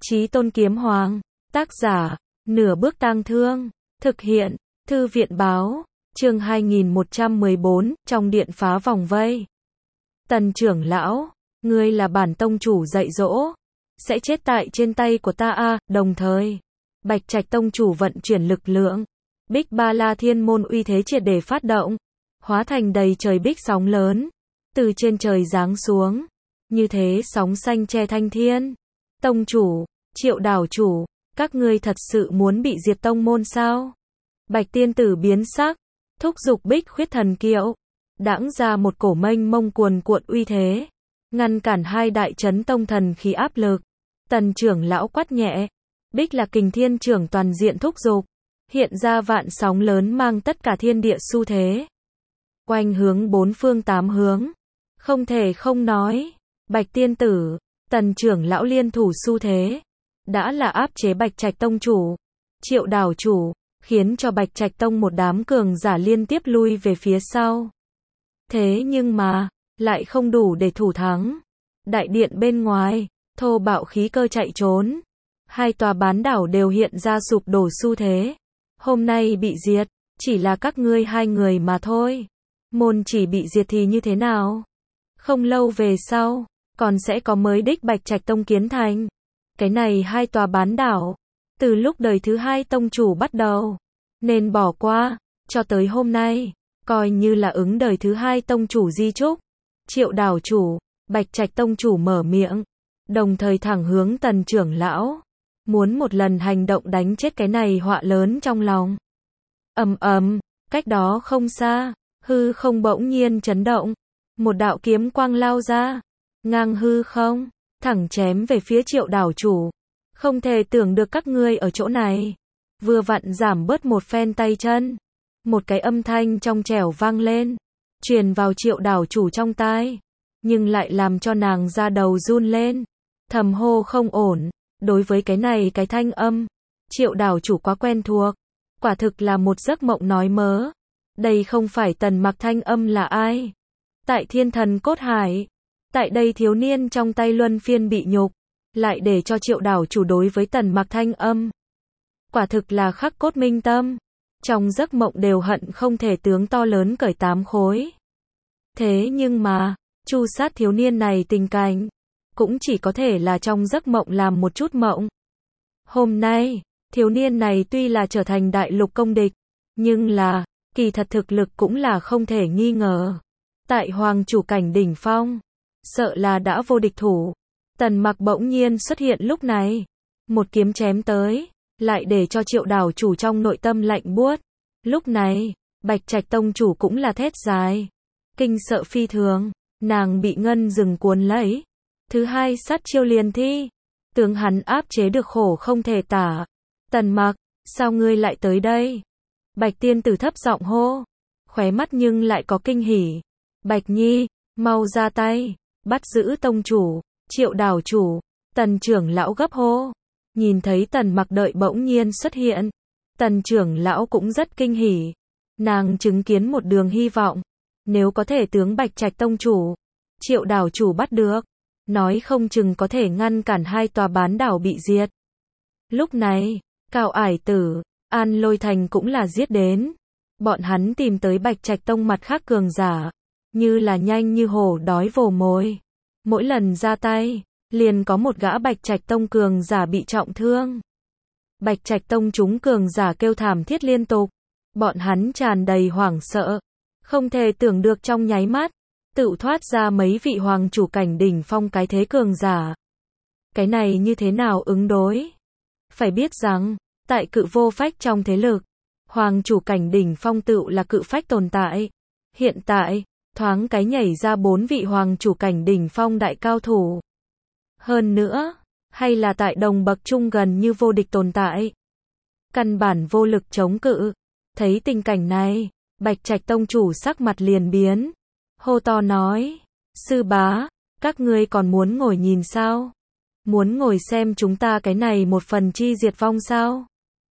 Chí Tôn Kiếm Hoàng. Tác giả, Nửa Bước Tang Thương. Thực hiện, Thư viện báo. Chương 2114, trong điện phá vòng vây. Tần trưởng lão, ngươi là bản tông chủ dạy dỗ, sẽ chết tại trên tay của ta a. Đồng thời, Bạch Trạch tông chủ vận chuyển lực lượng, Bích Ba La Thiên môn uy thế triệt để phát động, hóa thành đầy trời bích sóng lớn, từ trên trời giáng xuống, như thế sóng xanh che thanh thiên. Tông chủ, Triệu đảo chủ, các ngươi thật sự muốn bị diệt tông môn sao? Bạch tiên tử biến sắc, thúc giục Bích Khuyết thần kiệu, đãng ra một cổ mênh mông cuồn cuộn uy thế, ngăn cản hai đại chấn tông thần khí áp lực. Tần trưởng lão quát nhẹ, Bích là kình thiên trưởng toàn diện thúc giục, hiện ra vạn sóng lớn mang tất cả thiên địa xu thế, quanh hướng bốn phương tám hướng, không thể không nói, Bạch tiên tử, Tần trưởng lão liên thủ xu thế, đã là áp chế Bạch Trạch tông chủ, Triệu đảo chủ, khiến cho Bạch Trạch tông một đám cường giả liên tiếp lui về phía sau. Thế nhưng mà, lại không đủ để thủ thắng. Đại điện bên ngoài, thô bạo khí cơ chạy trốn. Hai tòa bán đảo đều hiện ra sụp đổ xu thế. Hôm nay bị diệt, chỉ là các ngươi hai người mà thôi. Môn chỉ bị diệt thì như thế nào? Không lâu về sau, còn sẽ có mới đích Bạch Trạch tông kiến thành. Cái này hai tòa bán đảo, từ lúc đời thứ hai tông chủ bắt đầu, nên bỏ qua, cho tới hôm nay, coi như là ứng đời thứ hai tông chủ di chúc. Triệu đảo chủ, Bạch Trạch tông chủ mở miệng, đồng thời thẳng hướng Tần trưởng lão, muốn một lần hành động đánh chết cái này họa lớn trong lòng. Ầm ầm, cách đó không xa, hư không bỗng nhiên chấn động, một đạo kiếm quang lao ra, ngang hư không, thẳng chém về phía Triệu đảo chủ. Không thể tưởng được các ngươi ở chỗ này. Vừa vặn giảm bớt một phen tay chân, một cái âm thanh trong trẻo vang lên, truyền vào Triệu đảo chủ trong tai, nhưng lại làm cho nàng da đầu run lên, thầm hô không ổn. Đối với cái này cái thanh âm, Triệu đảo chủ quá quen thuộc, quả thực là một giấc mộng nói mớ. Đây không phải Tần Mặc thanh âm là ai? Tại Thiên Thần Cốt Hải, tại đây thiếu niên trong tay luân phiên bị nhục, lại để cho Triệu đảo chủ đối với Tần Mặc thanh âm, quả thực là khắc cốt minh tâm. Trong giấc mộng đều hận không thể tướng to lớn cởi 8 khối. Thế nhưng mà, chu sát thiếu niên này tình cảnh, cũng chỉ có thể là trong giấc mộng làm một chút mộng. Hôm nay, thiếu niên này tuy là trở thành đại lục công địch, nhưng là, kỳ thật thực lực cũng là không thể nghi ngờ. Tại hoàng chủ cảnh đỉnh phong, sợ là đã vô địch thủ. Tần Mặc bỗng nhiên xuất hiện lúc này, một kiếm chém tới, lại để cho Triệu đảo chủ trong nội tâm lạnh buốt. Lúc này, Bạch Trạch tông chủ cũng là thét dài, kinh sợ phi thường, nàng bị ngân rừng cuốn lấy. Thứ hai sát chiêu liền thi, tướng hắn áp chế được khổ không thể tả. Tần Mặc, sao ngươi lại tới đây? Bạch tiên tử thấp giọng hô, khóe mắt nhưng lại có kinh hỉ. Bạch Nhi, mau ra tay, bắt giữ tông chủ. Triệu đảo chủ, Tần trưởng lão gấp hô. Nhìn thấy Tần Mặc đợi bỗng nhiên xuất hiện, Tần trưởng lão cũng rất kinh hỉ. Nàng chứng kiến một đường hy vọng, nếu có thể tướng Bạch Trạch tông chủ, Triệu đảo chủ bắt được, nói không chừng có thể ngăn cản hai tòa bán đảo bị diệt. Lúc này, Cao Ải Tử, An Lôi Thành cũng là giết đến. Bọn hắn tìm tới Bạch Trạch tông mặt khác cường giả, như là nhanh như hổ đói vồ mồi. Mỗi lần ra tay, liền có một gã Bạch Trạch tông cường giả bị trọng thương. Bạch Trạch tông chúng cường giả kêu thảm thiết liên tục. Bọn hắn tràn đầy hoảng sợ, không thể tưởng được trong nháy mắt, tự thoát ra mấy vị hoàng chủ cảnh đỉnh phong cái thế cường giả. Cái này như thế nào ứng đối? Phải biết rằng, tại cự vô phách trong thế lực, hoàng chủ cảnh đỉnh phong tựu là cự phách tồn tại. Hiện tại, thoáng cái nhảy ra 4 vị hoàng chủ cảnh đỉnh phong đại cao thủ. Hơn nữa, hay là tại đồng bậc trung gần như vô địch tồn tại. Căn bản vô lực chống cự. Thấy tình cảnh này, Bạch Trạch tông chủ sắc mặt liền biến. Hô to nói, sư bá, các ngươi còn muốn ngồi nhìn sao? Muốn ngồi xem chúng ta cái này một phần chi diệt vong sao?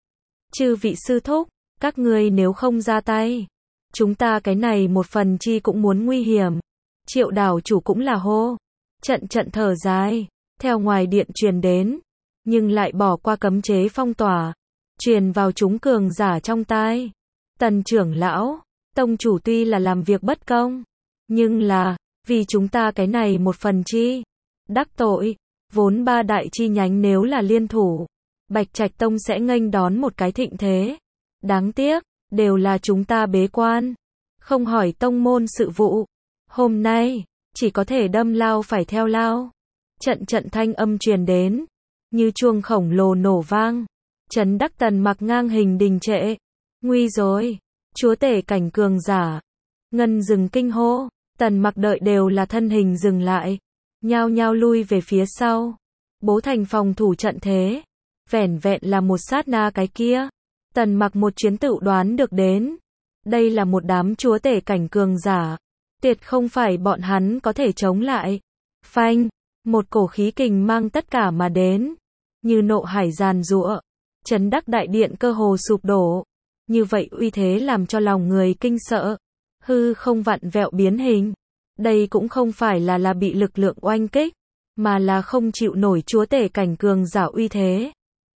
Chư vị sư thúc, các ngươi nếu không ra tay, chúng ta cái này một phần chi cũng muốn nguy hiểm. Triệu đảo chủ cũng là hô, trận trận thở dài, theo ngoài điện truyền đến, nhưng lại bỏ qua cấm chế phong tỏa, truyền vào chúng cường giả trong tai. Tần trưởng lão, tông chủ tuy là làm việc bất công, nhưng là, vì chúng ta cái này một phần chi. Đắc tội, vốn ba đại chi nhánh nếu là liên thủ, Bạch Trạch Tông sẽ nghênh đón một cái thịnh thế. Đáng tiếc, đều là chúng ta bế quan, không hỏi tông môn sự vụ. Hôm nay, chỉ có thể đâm lao phải theo lao. Trận trận thanh âm truyền đến, như chuông khổng lồ nổ vang. Trấn Đắc Tần Mặc ngang hình đình trệ. Nguy rồi, chúa tể cảnh cường giả. Ngân dừng kinh hô, Tần Mặc đợi đều là thân hình dừng lại, nhao nhao lui về phía sau, bố thành phòng thủ trận thế. Vẻn vẹn là một sát na cái kia, Tần Mặc một chuyến tự đoán được đến. Đây là một đám chúa tể cảnh cường giả, tuyệt không phải bọn hắn có thể chống lại. Phanh, một cổ khí kình mang tất cả mà đến, như nộ hải giàn giụa, Trấn Đắc đại điện cơ hồ sụp đổ. Như vậy uy thế làm cho lòng người kinh sợ, hư không vặn vẹo biến hình. Đây cũng không phải là bị lực lượng oanh kích, mà là không chịu nổi chúa tể cảnh cường giả uy thế.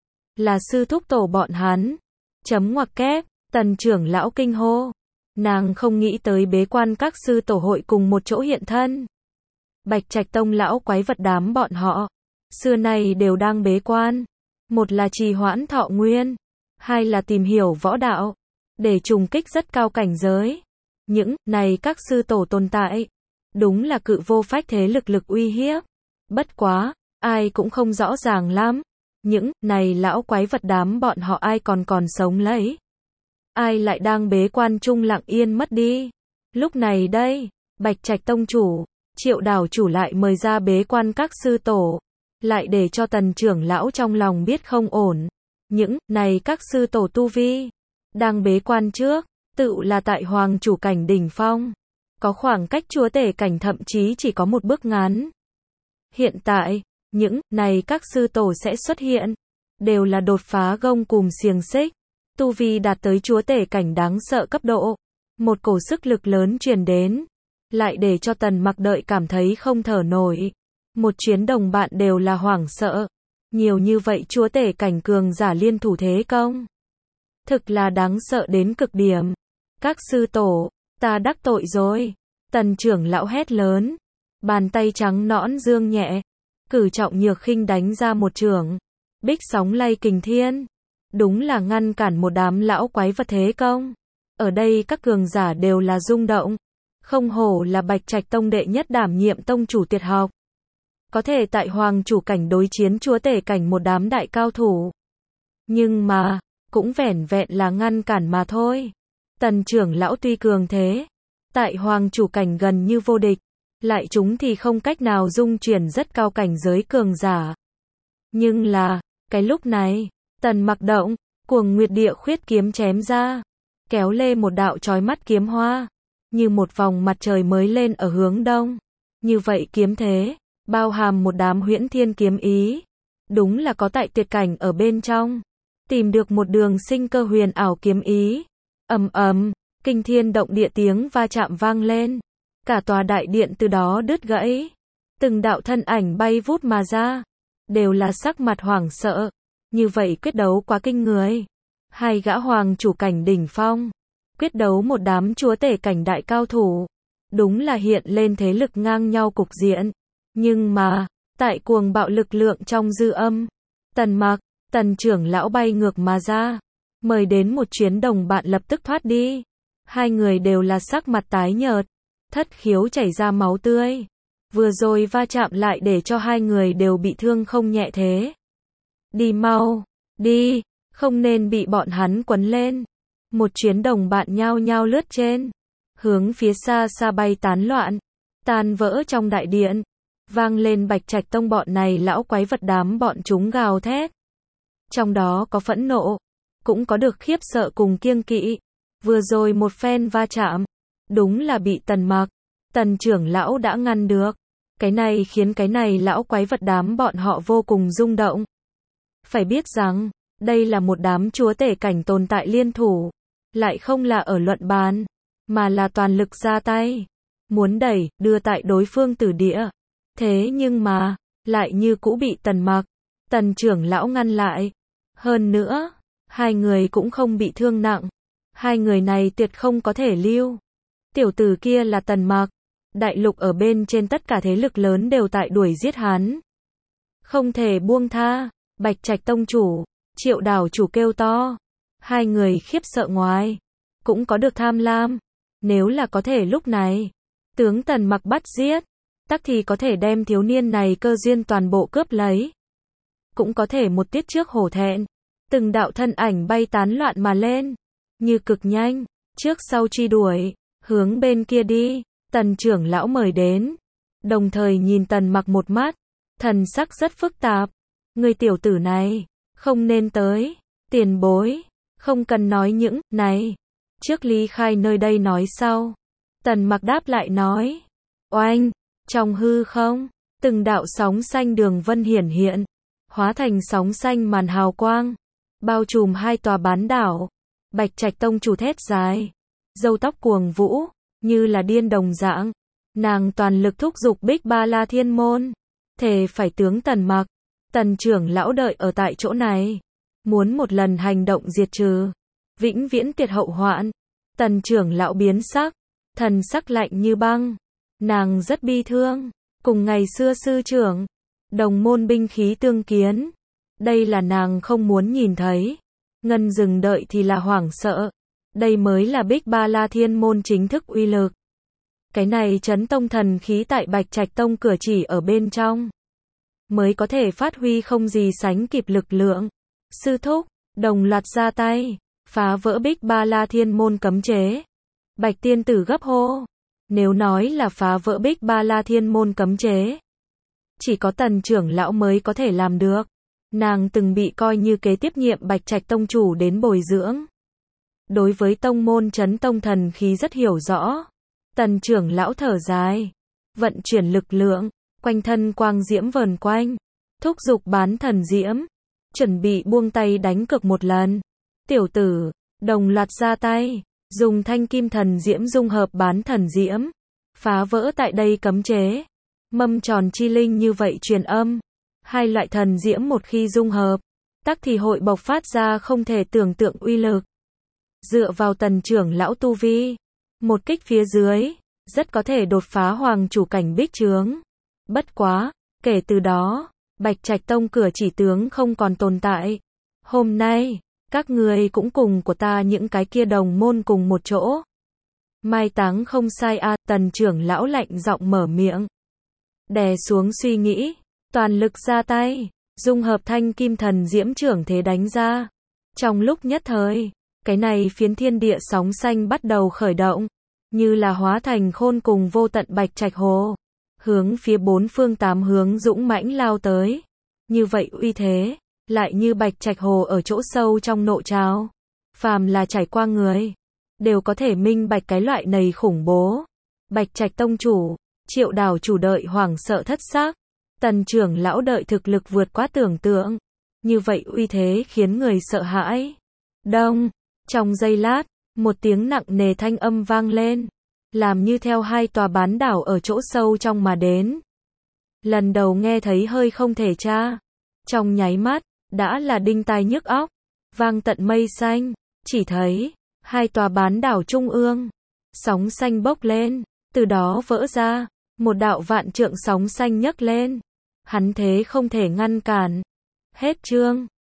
Là sư thúc tổ bọn hắn. Chấm ngoặc kép, Tần trưởng lão kinh hô. Nàng không nghĩ tới bế quan các sư tổ hội cùng một chỗ hiện thân. Bạch Trạch Tông lão quái vật đám bọn họ, xưa nay đều đang bế quan. Một là trì hoãn thọ nguyên, hai là tìm hiểu võ đạo, để trùng kích rất cao cảnh giới. Những này các sư tổ tồn tại, đúng là cự vô phách thế lực uy hiếp. Bất quá, ai cũng không rõ ràng lắm. Những này lão quái vật đám bọn họ ai còn sống lấy. Ai lại đang bế quan chung lặng yên mất đi. Lúc này đây, Bạch Trạch Tông chủ, Triệu đảo chủ lại mời ra bế quan các sư tổ, lại để cho Tần trưởng lão trong lòng biết không ổn. Những này các sư tổ tu vi, đang bế quan trước, tự là tại hoàng chủ cảnh đỉnh phong, có khoảng cách chúa tể cảnh thậm chí chỉ có một bước ngắn. Hiện tại, những này các sư tổ sẽ xuất hiện, đều là đột phá gông cùm xiềng xích, tu vi đạt tới chúa tể cảnh đáng sợ cấp độ. Một cổ sức lực lớn truyền đến, lại để cho Tần Mặc đợi cảm thấy không thở nổi. Một chuyến đồng bạn đều là hoảng sợ. Nhiều như vậy chúa tể cảnh cường giả liên thủ thế công, thực là đáng sợ đến cực điểm. Các sư tổ, ta đắc tội rồi. Tần trưởng lão hét lớn, bàn tay trắng nõn dương nhẹ, cử trọng nhược khinh đánh ra một chưởng, bích sóng lay kình thiên. Đúng là ngăn cản một đám lão quái vật thế công. Ở đây các cường giả đều là rung động. Không hổ là Bạch Trạch Tông đệ nhất đảm nhiệm tông chủ tuyệt học, có thể tại hoàng chủ cảnh đối chiến chúa tể cảnh một đám đại cao thủ. Nhưng mà, cũng vẻn vẹn là ngăn cản mà thôi. Tần trưởng lão tuy cường thế, tại hoàng chủ cảnh gần như vô địch, lại chúng thì không cách nào dung chuyển rất cao cảnh giới cường giả. Nhưng là, cái lúc này, Tần Mặc động, cuồng nguyệt địa khuyết kiếm chém ra, kéo lê một đạo chói mắt kiếm hoa, như một vòng mặt trời mới lên ở hướng đông. Như vậy kiếm thế, bao hàm một đám huyễn thiên kiếm ý, đúng là có tại tuyệt cảnh ở bên trong, tìm được một đường sinh cơ huyền ảo kiếm ý. Ầm ầm, kinh thiên động địa tiếng va chạm vang lên, cả tòa đại điện từ đó đứt gãy, từng đạo thân ảnh bay vút mà ra, đều là sắc mặt hoảng sợ. Như vậy quyết đấu quá kinh người. Hai gã hoàng chủ cảnh đỉnh phong, quyết đấu một đám chúa tể cảnh đại cao thủ, đúng là hiện lên thế lực ngang nhau cục diện. Nhưng mà, tại cuồng bạo lực lượng trong dư âm, Tần Mặc, Tần trưởng lão bay ngược mà ra, mời đến một chuyến đồng bạn lập tức thoát đi. Hai người đều là sắc mặt tái nhợt, thất khiếu chảy ra máu tươi. Vừa rồi va chạm lại để cho hai người đều bị thương không nhẹ thế. Đi mau, đi, không nên bị bọn hắn quấn lên. Một chuyến đồng bạn nhao nhao lướt trên, hướng phía xa xa bay tán loạn, tan vỡ trong đại điện. Vang lên Bạch Trạch Tông bọn này lão quái vật đám bọn chúng gào thét. Trong đó có phẫn nộ, cũng có được khiếp sợ cùng kiêng kỵ. Vừa rồi một phen va chạm, đúng là bị Tần Mặc, Tần trưởng lão đã ngăn được. Cái này khiến cái này lão quái vật đám bọn họ vô cùng rung động. Phải biết rằng, đây là một đám chúa tể cảnh tồn tại liên thủ, lại không là ở luận bàn, mà là toàn lực ra tay, muốn đẩy, đưa tại đối phương tử địa. Thế nhưng mà, lại như cũ bị Tần Mặc, Tần trưởng lão ngăn lại. Hơn nữa, hai người cũng không bị thương nặng. Hai người này tuyệt không có thể lưu. Tiểu tử kia là Tần Mặc. Đại lục ở bên trên tất cả thế lực lớn đều tại đuổi giết hắn. Không thể buông tha. Bạch Trạch tông chủ, Triệu đảo chủ kêu to. Hai người khiếp sợ ngoài. Cũng có được tham lam. Nếu là có thể lúc này, tướng Tần Mặc bắt giết, tắc thì có thể đem thiếu niên này cơ duyên toàn bộ cướp lấy. Cũng có thể một tiết trước hổ thẹn. Từng đạo thân ảnh bay tán loạn mà lên. Như cực nhanh, trước sau truy đuổi, hướng bên kia đi. Tần trưởng lão mời đến. Đồng thời nhìn Tần Mặc một mắt. Thần sắc rất phức tạp. Người tiểu tử này, không nên tới. Tiền bối, không cần nói những này. Trước ly khai nơi đây nói sau. Tần Mặc đáp lại nói. Oanh, trong hư không, từng đạo sóng xanh đường vân hiển hiện. Hóa thành sóng xanh màn hào quang. Bao trùm hai tòa bán đảo. Bạch Trạch tông chủ thét dài. Râu tóc cuồng vũ, như là điên đồng dạng. Nàng toàn lực thúc giục Bích Ba La Thiên Môn. Thề phải tướng Tần Mặc. Tần trưởng lão đợi ở tại chỗ này. Muốn một lần hành động diệt trừ. Vĩnh viễn tuyệt hậu hoạn. Tần trưởng lão biến sắc. Thần sắc lạnh như băng. Nàng rất bi thương. Cùng ngày xưa sư trưởng. Đồng môn binh khí tương kiến. Đây là nàng không muốn nhìn thấy. Ngân dừng đợi thì là hoảng sợ. Đây mới là Bích Ba La Thiên Môn chính thức uy lực. Cái này chấn tông thần khí tại Bạch Trạch tông cửa chỉ ở bên trong. Mới có thể phát huy không gì sánh kịp lực lượng. Sư thúc, đồng loạt ra tay. Phá vỡ Bích Ba La Thiên Môn cấm chế. Bạch tiên tử gấp hô. Nếu nói là phá vỡ Bích Ba La Thiên Môn cấm chế. Chỉ có Tần trưởng lão mới có thể làm được. Nàng từng bị coi như kế tiếp nhiệm Bạch Trạch tông chủ đến bồi dưỡng. Đối với tông môn chấn tông thần khí rất hiểu rõ. Tần trưởng lão thở dài. Vận chuyển lực lượng. Quanh thân quang diễm vờn quanh. Thúc giục bán thần diễm. Chuẩn bị buông tay đánh cược một lần. Tiểu tử, đồng loạt ra tay. Dùng thanh kim thần diễm dung hợp bán thần diễm. Phá vỡ tại đây cấm chế. Mâm tròn chi linh như vậy truyền âm. Hai loại thần diễm một khi dung hợp. Tắc thì hội bộc phát ra không thể tưởng tượng uy lực. Dựa vào Tần trưởng lão tu vi. Một kích phía dưới. Rất có thể đột phá hoàng chủ cảnh bích trướng. Bất quá, kể từ đó, Bạch Trạch tông cửa chỉ tướng không còn tồn tại. Hôm nay, các người cũng cùng của ta những cái kia đồng môn cùng một chỗ. Mai táng không sai a. Tần trưởng lão lạnh giọng mở miệng. Đè xuống suy nghĩ, toàn lực ra tay, dung hợp thanh kim thần diễm trưởng thế đánh ra. Trong lúc nhất thời, cái này phiến thiên địa sóng xanh bắt đầu khởi động, như là hóa thành khôn cùng vô tận Bạch Trạch hồ, hướng phía bốn phương tám hướng dũng mãnh lao tới. Như vậy uy thế, lại như Bạch Trạch hồ ở chỗ sâu trong nộ trào. Phàm là trải qua người, đều có thể minh bạch cái loại này khủng bố. Bạch Trạch tông chủ, Triệu đảo chủ đợi hoảng sợ thất xác. Tần trưởng lão đợi thực lực vượt quá tưởng tượng. Như vậy uy thế khiến người sợ hãi. Đông, trong giây lát, một tiếng nặng nề thanh âm vang lên. Làm như theo hai tòa bán đảo ở chỗ sâu trong mà đến. Lần đầu nghe thấy hơi không thể tra. Trong nháy mắt, đã là đinh tai nhức óc. Vang tận mây xanh, chỉ thấy hai tòa bán đảo trung ương. Sóng xanh bốc lên, từ đó vỡ ra. Một đạo vạn trượng sóng xanh nhấc lên. Hắn thế không thể ngăn cản. Hết chương.